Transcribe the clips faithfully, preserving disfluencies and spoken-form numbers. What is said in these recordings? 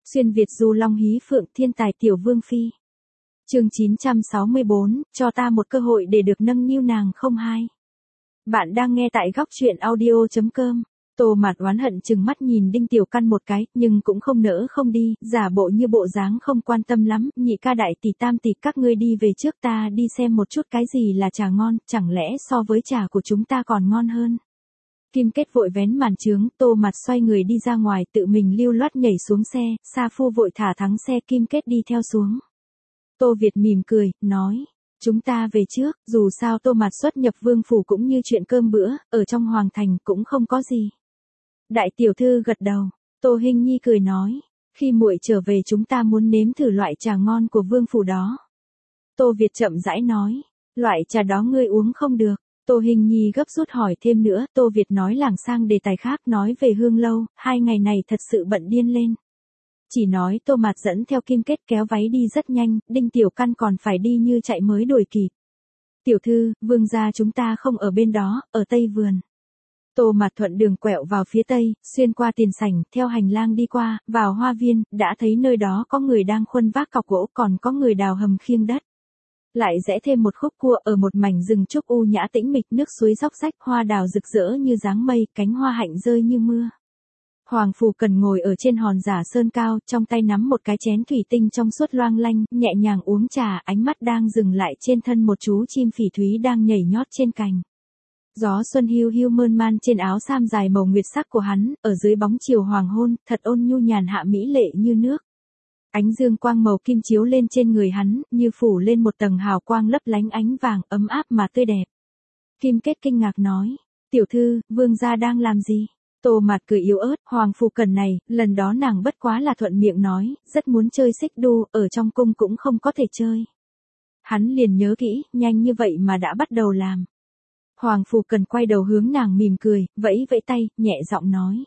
Xuyên Việt du long hí phượng thiên tài tiểu vương phi. Chương chín trăm sáu mươi bốn, cho ta một cơ hội để được nâng niu nàng không hai. Bạn đang nghe tại góc truyện audio chấm com. Tô Mạt oán hận chừng mắt nhìn Đinh Tiểu Căn một cái, nhưng cũng không nỡ không đi, giả bộ như bộ dáng không quan tâm lắm, nhị ca đại tỷ tam tỷ các ngươi đi về trước, ta đi xem một chút cái gì là trà ngon, chẳng lẽ so với trà của chúng ta còn ngon hơn. Kim Kết vội vén màn trướng, Tô Mạt xoay người đi ra ngoài, tự mình lưu loát nhảy xuống xe, Sa Phu vội thả thắng xe, Kim Kết đi theo xuống. Tô Việt mỉm cười, nói, chúng ta về trước, dù sao Tô Mạt xuất nhập vương phủ cũng như chuyện cơm bữa, ở trong hoàng thành cũng không có gì. Đại tiểu thư gật đầu, Tô Hinh Nhi cười nói, khi muội trở về chúng ta muốn nếm thử loại trà ngon của vương phủ đó. Tô Việt chậm rãi nói, loại trà đó ngươi uống không được. Tô Hinh Nhi gấp rút hỏi thêm nữa, Tô Việt nói lảng sang đề tài khác, nói về Hương Lâu, hai ngày này thật sự bận điên lên. Chỉ nói Tô Mạt dẫn theo Kim Kết kéo váy đi rất nhanh, Đinh Tiểu Căn còn phải đi như chạy mới đuổi kịp. Tiểu thư, vương gia chúng ta không ở bên đó, ở Tây Vườn. Tô Mạt thuận đường quẹo vào phía Tây, xuyên qua tiền sảnh, theo hành lang đi qua, vào hoa viên, đã thấy nơi đó có người đang khuân vác cọc gỗ, còn có người đào hầm khiêng đất. Lại rẽ thêm một khúc cua ở một mảnh rừng trúc u nhã tĩnh mịch, nước suối róc rách, hoa đào rực rỡ như dáng mây, cánh hoa hạnh rơi như mưa. Hoàng Phù Cần ngồi ở trên hòn giả sơn cao, trong tay nắm một cái chén thủy tinh trong suốt loang lanh, nhẹ nhàng uống trà, ánh mắt đang dừng lại trên thân một chú chim phỉ thúy đang nhảy nhót trên cành. Gió xuân hiu hiu mơn man trên áo sam dài màu nguyệt sắc của hắn, ở dưới bóng chiều hoàng hôn, thật ôn nhu nhàn hạ mỹ lệ như nước. Ánh dương quang màu kim chiếu lên trên người hắn, như phủ lên một tầng hào quang lấp lánh ánh vàng, ấm áp mà tươi đẹp. Kim Kết kinh ngạc nói, tiểu thư, vương gia đang làm gì? Tô Mạt cười yếu ớt, Hoàng Phù Cần này, lần đó nàng bất quá là thuận miệng nói, rất muốn chơi xích đu, ở trong cung cũng không có thể chơi. Hắn liền nhớ kỹ, nhanh như vậy mà đã bắt đầu làm. Hoàng Phù Cần quay đầu hướng nàng mỉm cười, vẫy vẫy tay, nhẹ giọng nói.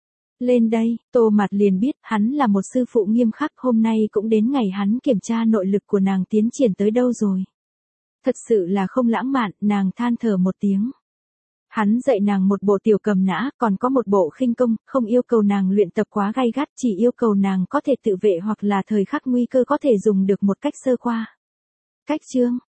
Lên đây, Tô Mạt liền biết, hắn là một sư phụ nghiêm khắc, hôm nay cũng đến ngày hắn kiểm tra nội lực của nàng tiến triển tới đâu rồi. Thật sự là không lãng mạn, nàng than thở một tiếng. Hắn dạy nàng một bộ tiểu cầm nã, còn có một bộ khinh công, không yêu cầu nàng luyện tập quá gay gắt, chỉ yêu cầu nàng có thể tự vệ hoặc là thời khắc nguy cơ có thể dùng được một cách sơ qua. Cách chương,